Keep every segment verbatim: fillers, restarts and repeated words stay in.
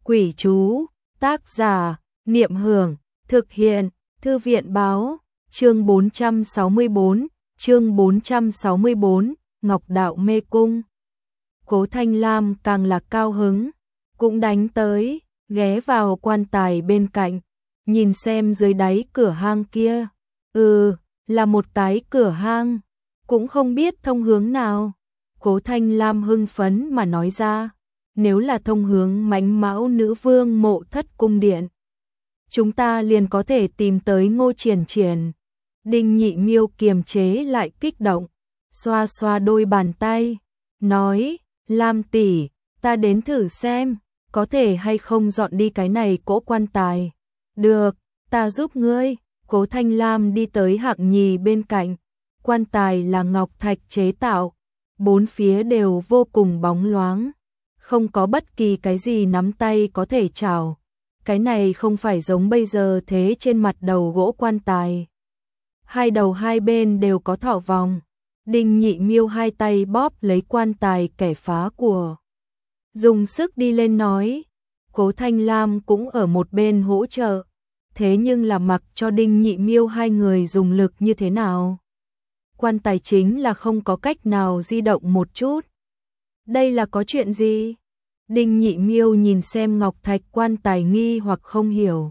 Quỷ chú, tác giả, Niệm Hưởng, thực hiện, Thư viện báo, chương bốn trăm sáu mươi bốn, chương bốn trăm sáu mươi bốn, Ngọc Đạo Mê Cung. Cố Thanh Lam càng là cao hứng, cũng đánh tới, ghé vào quan tài bên cạnh, nhìn xem dưới đáy cửa hang kia. Ừ, là một cái cửa hang, cũng không biết thông hướng nào. Cố Thanh Lam hưng phấn mà nói ra, nếu là thông hướng Mãnh Mão Nữ Vương mộ thất cung điện, chúng ta liền có thể tìm tới Ngô Triển Triển. Đinh Nhị Miêu kiềm chế lại kích động, xoa xoa đôi bàn tay, nói, Lam tỷ, ta đến thử xem, có thể hay không dọn đi cái này cỗ quan tài. Được, ta giúp ngươi. Cố Thanh Lam đi tới Hạng Nhì bên cạnh, quan tài là ngọc thạch chế tạo, bốn phía đều vô cùng bóng loáng, không có bất kỳ cái gì nắm tay có thể chảo. Cái này không phải giống bây giờ thế trên mặt đầu gỗ quan tài. Hai đầu hai bên đều có thỏ vòng. Đinh Nhị Miêu hai tay bóp lấy quan tài kẻ phá của, dùng sức đi lên nói. Cố Thanh Lam cũng ở một bên hỗ trợ, thế nhưng là mặc cho Đinh Nhị Miêu hai người dùng lực như thế nào, quan tài chính là không có cách nào di động một chút. Đây là có chuyện gì? Đinh Nhị Miêu nhìn xem ngọc thạch quan tài nghi hoặc không hiểu,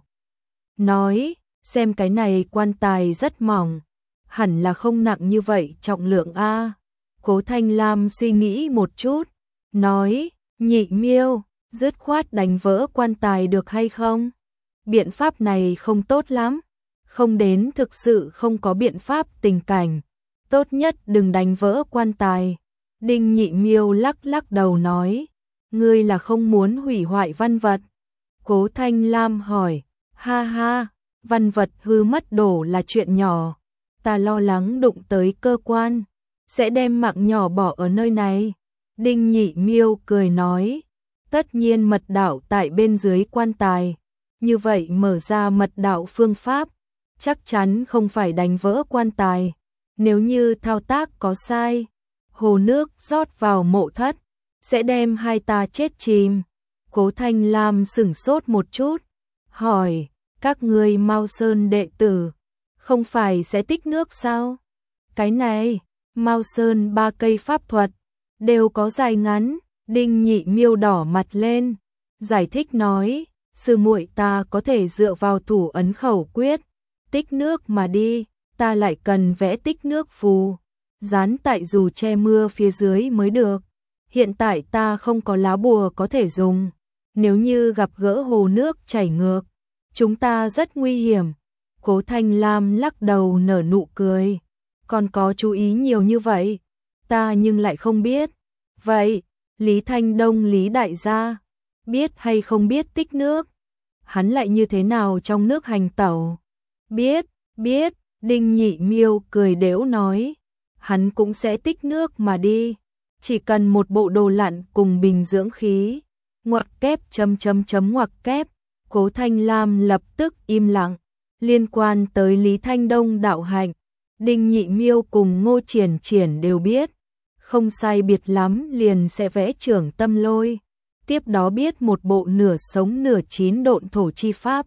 nói, xem cái này quan tài rất mỏng, hẳn là không nặng như vậy trọng lượng a. Cố Thanh Lam suy nghĩ một chút, nói, Nhị Miêu, dứt khoát đánh vỡ quan tài được hay không? Biện pháp này không tốt lắm, không đến thực sự không có biện pháp tình cảnh, tốt nhất đừng đánh vỡ quan tài. Đinh Nhị Miêu lắc lắc đầu nói, ngươi là không muốn hủy hoại văn vật? Cố Thanh Lam hỏi, ha ha, văn vật hư mất đổ là chuyện nhỏ, ta lo lắng đụng tới cơ quan, sẽ đem mạng nhỏ bỏ ở nơi này. Đinh Nhị Miêu cười nói, tất nhiên mật đạo tại bên dưới quan tài, như vậy mở ra mật đạo phương pháp, chắc chắn không phải đánh vỡ quan tài. Nếu như thao tác có sai, hồ nước rót vào mộ thất, sẽ đem hai ta chết chìm. Cố Thanh Lam sửng sốt một chút, hỏi, các ngươi Mao Sơn đệ tử, không phải sẽ tích nước sao? Cái này, Mao Sơn ba cây pháp thuật, đều có dài ngắn. Đinh Nhị Miêu đỏ mặt lên, giải thích nói, sư muội ta có thể dựa vào thủ ấn khẩu quyết, tích nước mà đi, ta lại cần vẽ tích nước phù, dán tại dù che mưa phía dưới mới được. Hiện tại ta không có lá bùa có thể dùng, nếu như gặp gỡ hồ nước chảy ngược, chúng ta rất nguy hiểm. Cố Thanh Lam lắc đầu nở nụ cười, còn có chú ý nhiều như vậy, ta nhưng lại không biết. Vậy, Lý Thanh Đông Lý đại gia, biết hay không biết tích nước? Hắn lại như thế nào trong nước hành tẩu? Biết, biết, Đinh Nhị Miêu cười đễu nói, hắn cũng sẽ tích nước mà đi, chỉ cần một bộ đồ lặn cùng bình dưỡng khí. Ngoặc kép chấm chấm chấm ngoặc kép. Cố Thanh Lam lập tức im lặng. Liên quan tới Lý Thanh Đông đạo hạnh, Đinh Nhị Miêu cùng Ngô Triển Triển đều biết, không sai biệt lắm liền sẽ vẽ trưởng tâm lôi, tiếp đó biết một bộ nửa sống nửa chín độn thổ chi pháp,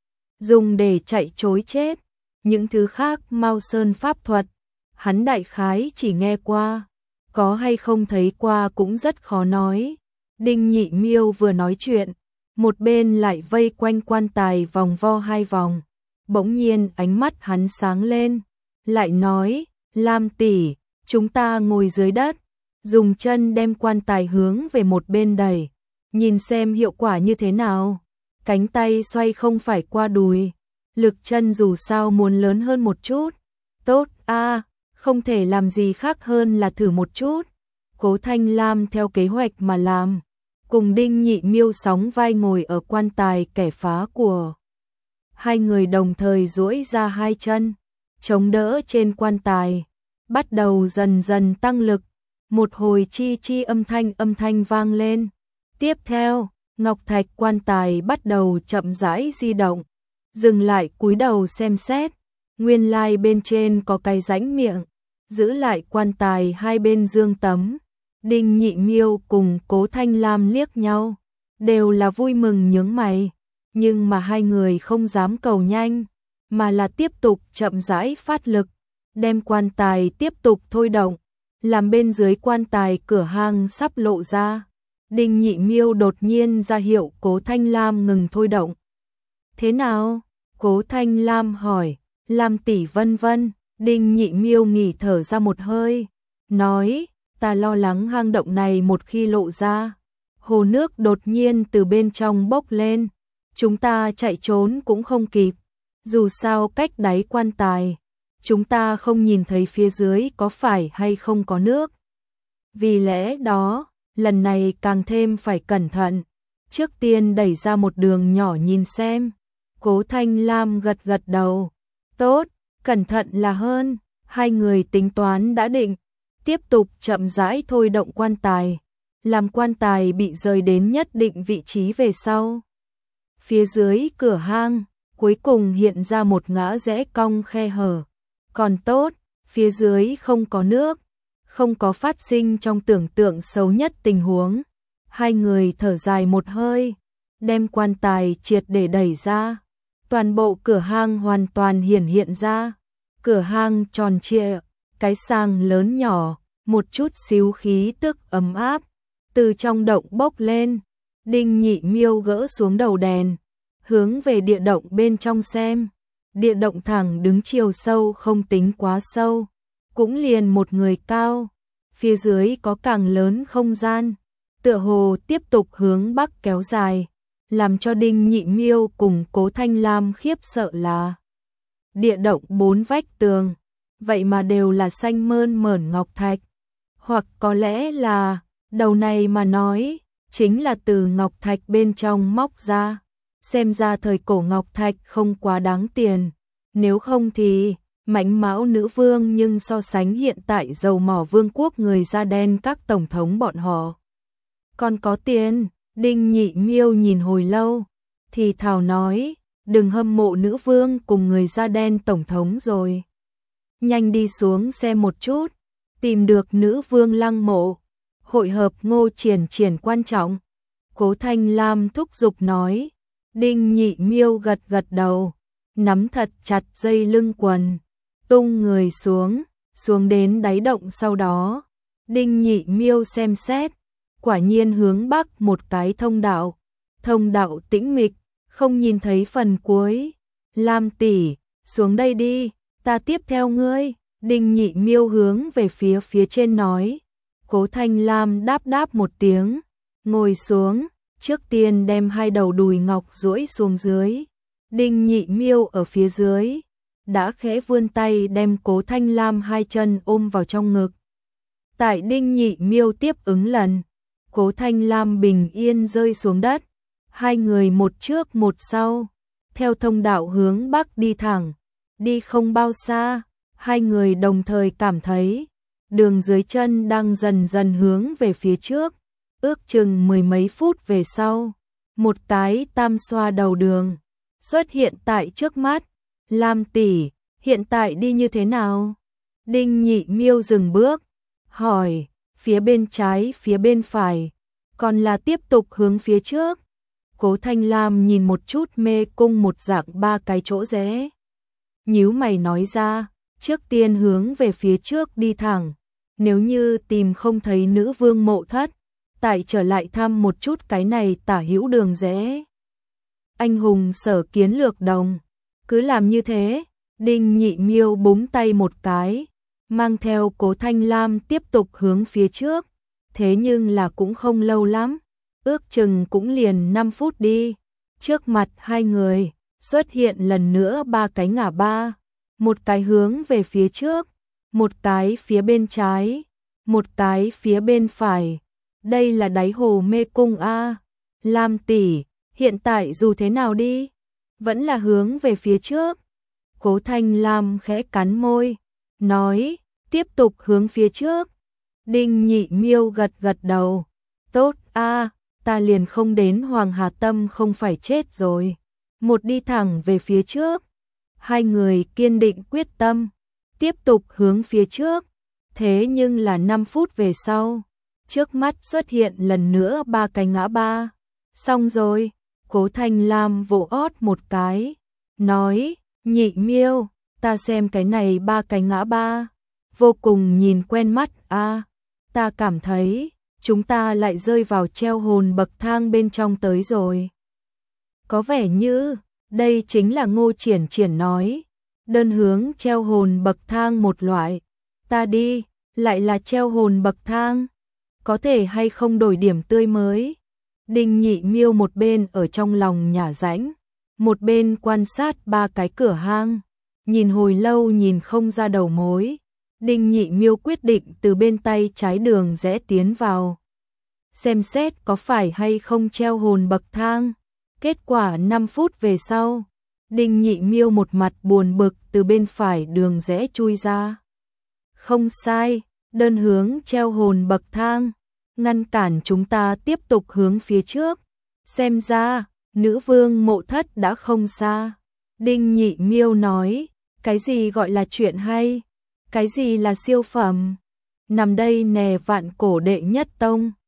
dùng để chạy trối chết. Những thứ khác Mao Sơn pháp thuật, hắn đại khái chỉ nghe qua, có hay không thấy qua cũng rất khó nói. Đinh Nhị Miêu vừa nói chuyện, một bên lại vây quanh quan tài vòng vo hai vòng, bỗng nhiên ánh mắt hắn sáng lên, lại nói, Lam tỷ, chúng ta ngồi dưới đất, dùng chân đem quan tài hướng về một bên đẩy, nhìn xem hiệu quả như thế nào. Cánh tay xoay không phải qua đùi, lực chân dù sao muốn lớn hơn một chút. Tốt a, không thể làm gì khác hơn là thử một chút. Cố Thanh Lam theo kế hoạch mà làm, cùng Đinh Nhị Miêu sóng vai ngồi ở quan tài kẻ phá của. Hai người đồng thời duỗi ra hai chân, chống đỡ trên quan tài, bắt đầu dần dần tăng lực. Một hồi chi chi âm thanh âm thanh vang lên. Tiếp theo, ngọc thạch quan tài bắt đầu chậm rãi di động, dừng lại cúi đầu xem xét, nguyên lai bên trên có cái rãnh miệng, giữ lại quan tài hai bên dương tấm. Đinh Nhị Miêu cùng Cố Thanh Lam liếc nhau, đều là vui mừng nhướng mày, nhưng mà hai người không dám cầu nhanh, mà là tiếp tục chậm rãi phát lực, đem quan tài tiếp tục thôi động, làm bên dưới quan tài cửa hang sắp lộ ra. Đinh Nhị Miêu đột nhiên ra hiệu Cố Thanh Lam ngừng thôi động. Thế nào? Cố Thanh Lam hỏi. Lam tỷ vân vân. Đinh Nhị Miêu nghỉ thở ra một hơi, nói, ta lo lắng hang động này một khi lộ ra, hồ nước đột nhiên từ bên trong bốc lên, chúng ta chạy trốn cũng không kịp, dù sao cách đáy quan tài, chúng ta không nhìn thấy phía dưới có phải hay không có nước. Vì lẽ đó, lần này càng thêm phải cẩn thận, trước tiên đẩy ra một đường nhỏ nhìn xem. Cố Thanh Lam gật gật đầu, tốt, cẩn thận là hơn. Hai người tính toán đã định, tiếp tục chậm rãi thôi động quan tài, làm quan tài bị rời đến nhất định vị trí về sau. Phía dưới cửa hang, cuối cùng hiện ra một ngã rẽ cong khe hở. Còn tốt, phía dưới không có nước, không có phát sinh trong tưởng tượng xấu nhất tình huống. Hai người thở dài một hơi, đem quan tài triệt để đẩy ra. Toàn bộ cửa hang hoàn toàn hiển hiện ra. Cửa hang tròn trịa, cái sàng lớn nhỏ, một chút xíu khí tức ấm áp, từ trong động bốc lên. Đinh Nhị Miêu gỡ xuống đầu đèn, hướng về địa động bên trong xem. Địa động thẳng đứng chiều sâu không tính quá sâu, cũng liền một người cao. Phía dưới có càng lớn không gian, tựa hồ tiếp tục hướng bắc kéo dài, làm cho Đinh Nhị Miêu cùng Cố Thanh Lam khiếp sợ là địa động bốn vách tường, vậy mà đều là xanh mơn mởn ngọc thạch, hoặc có lẽ là, đầu này mà nói, chính là từ ngọc thạch bên trong móc ra. Xem ra thời cổ ngọc thạch không quá đáng tiền, nếu không thì Mãnh Mão nữ vương nhưng so sánh hiện tại dầu mỏ vương quốc người da đen các tổng thống bọn họ còn có tiền. Đinh Nhị Miêu nhìn hồi lâu, thì thào nói, đừng hâm mộ nữ vương cùng người da đen tổng thống rồi. Nhanh đi xuống xem một chút, tìm được nữ vương lăng mộ, hội hợp Ngô Triển Triển quan trọng. Cố Thanh Lam thúc giục nói. Đinh Nhị Miêu gật gật đầu, nắm thật chặt dây lưng quần, tung người xuống, xuống đến đáy động. Sau đó, Đinh Nhị Miêu xem xét, quả nhiên hướng bắc một cái thông đạo, thông đạo tĩnh mịch, không nhìn thấy phần cuối. Lam tỷ, xuống đây đi, ta tiếp theo ngươi. Đinh Nhị Miêu hướng về phía phía trên nói. Cố Thanh Lam đáp đáp một tiếng, ngồi xuống, trước tiên đem hai đầu đùi ngọc duỗi xuống dưới. Đinh Nhị Miêu ở phía dưới, đã khẽ vươn tay đem Cố Thanh Lam hai chân ôm vào trong ngực. Tại Đinh Nhị Miêu tiếp ứng lần, Cố Thanh Lam bình yên rơi xuống đất, hai người một trước một sau, theo thông đạo hướng bắc đi thẳng. Đi không bao xa, hai người đồng thời cảm thấy đường dưới chân đang dần dần hướng về phía trước. Ước chừng mười mấy phút về sau, một cái tam xoa đầu đường xuất hiện tại trước mắt. Lam tỷ, hiện tại đi như thế nào? Đinh Nhị Miêu dừng bước, hỏi, phía bên trái, phía bên phải, còn là tiếp tục hướng phía trước? Cố Thanh Lam nhìn một chút mê cung một dạng ba cái chỗ rẽ, nhíu mày nói ra, trước tiên hướng về phía trước đi thẳng, nếu như tìm không thấy nữ vương mộ thất, tại trở lại thăm một chút cái này tả hữu đường rẽ. Anh hùng sở kiến lược đồng, cứ làm như thế. Đinh Nhị Miêu búng tay một cái, mang theo Cố Thanh Lam tiếp tục hướng phía trước. Thế nhưng là cũng không lâu lắm, ước chừng cũng liền năm phút đi. Trước mặt hai người xuất hiện lần nữa ba cái ngã ba, một cái hướng về phía trước, một cái phía bên trái, một cái phía bên phải. Đây là đáy hồ mê cung a. Lam tỷ, hiện tại dù thế nào đi, vẫn là hướng về phía trước. Cố Thanh Lam khẽ cắn môi, nói, tiếp tục hướng phía trước. Đinh Nhị Miêu gật gật đầu, tốt a, ta liền không đến Hoàng Hà Tâm không phải chết rồi. Một đi thẳng về phía trước, hai người kiên định quyết tâm, tiếp tục hướng phía trước. Thế nhưng là năm phút về sau, trước mắt xuất hiện lần nữa ba cái ngã ba, Xong rồi, Cố Thanh Lam vỗ ót một cái, nói, Nhị Miêu, ta xem cái này ba cái ngã ba, vô cùng nhìn quen mắt a, à, ta cảm thấy, chúng ta lại rơi vào treo hồn bậc thang bên trong tới rồi. Có vẻ như, đây chính là Ngô Triển Triển nói, đơn hướng treo hồn bậc thang một loại, ta đi, lại là treo hồn bậc thang, có thể hay không đổi điểm tươi mới. Đinh Nhị Miêu một bên ở trong lòng nhả rãnh, một bên quan sát ba cái cửa hang, nhìn hồi lâu nhìn không ra đầu mối. Đinh Nhị Miêu quyết định từ bên tay trái đường rẽ tiến vào, xem xét có phải hay không treo hồn bậc thang. Kết quả năm phút về sau, Đinh Nhị Miêu một mặt buồn bực từ bên phải đường rẽ chui ra. Không sai, đơn hướng treo hồn bậc thang, ngăn cản chúng ta tiếp tục hướng phía trước. Xem ra, nữ vương mộ thất đã không xa. Đinh Nhị Miêu nói, cái gì gọi là chuyện hay? Cái gì là siêu phẩm? Nằm đây nè vạn cổ đệ nhất tông.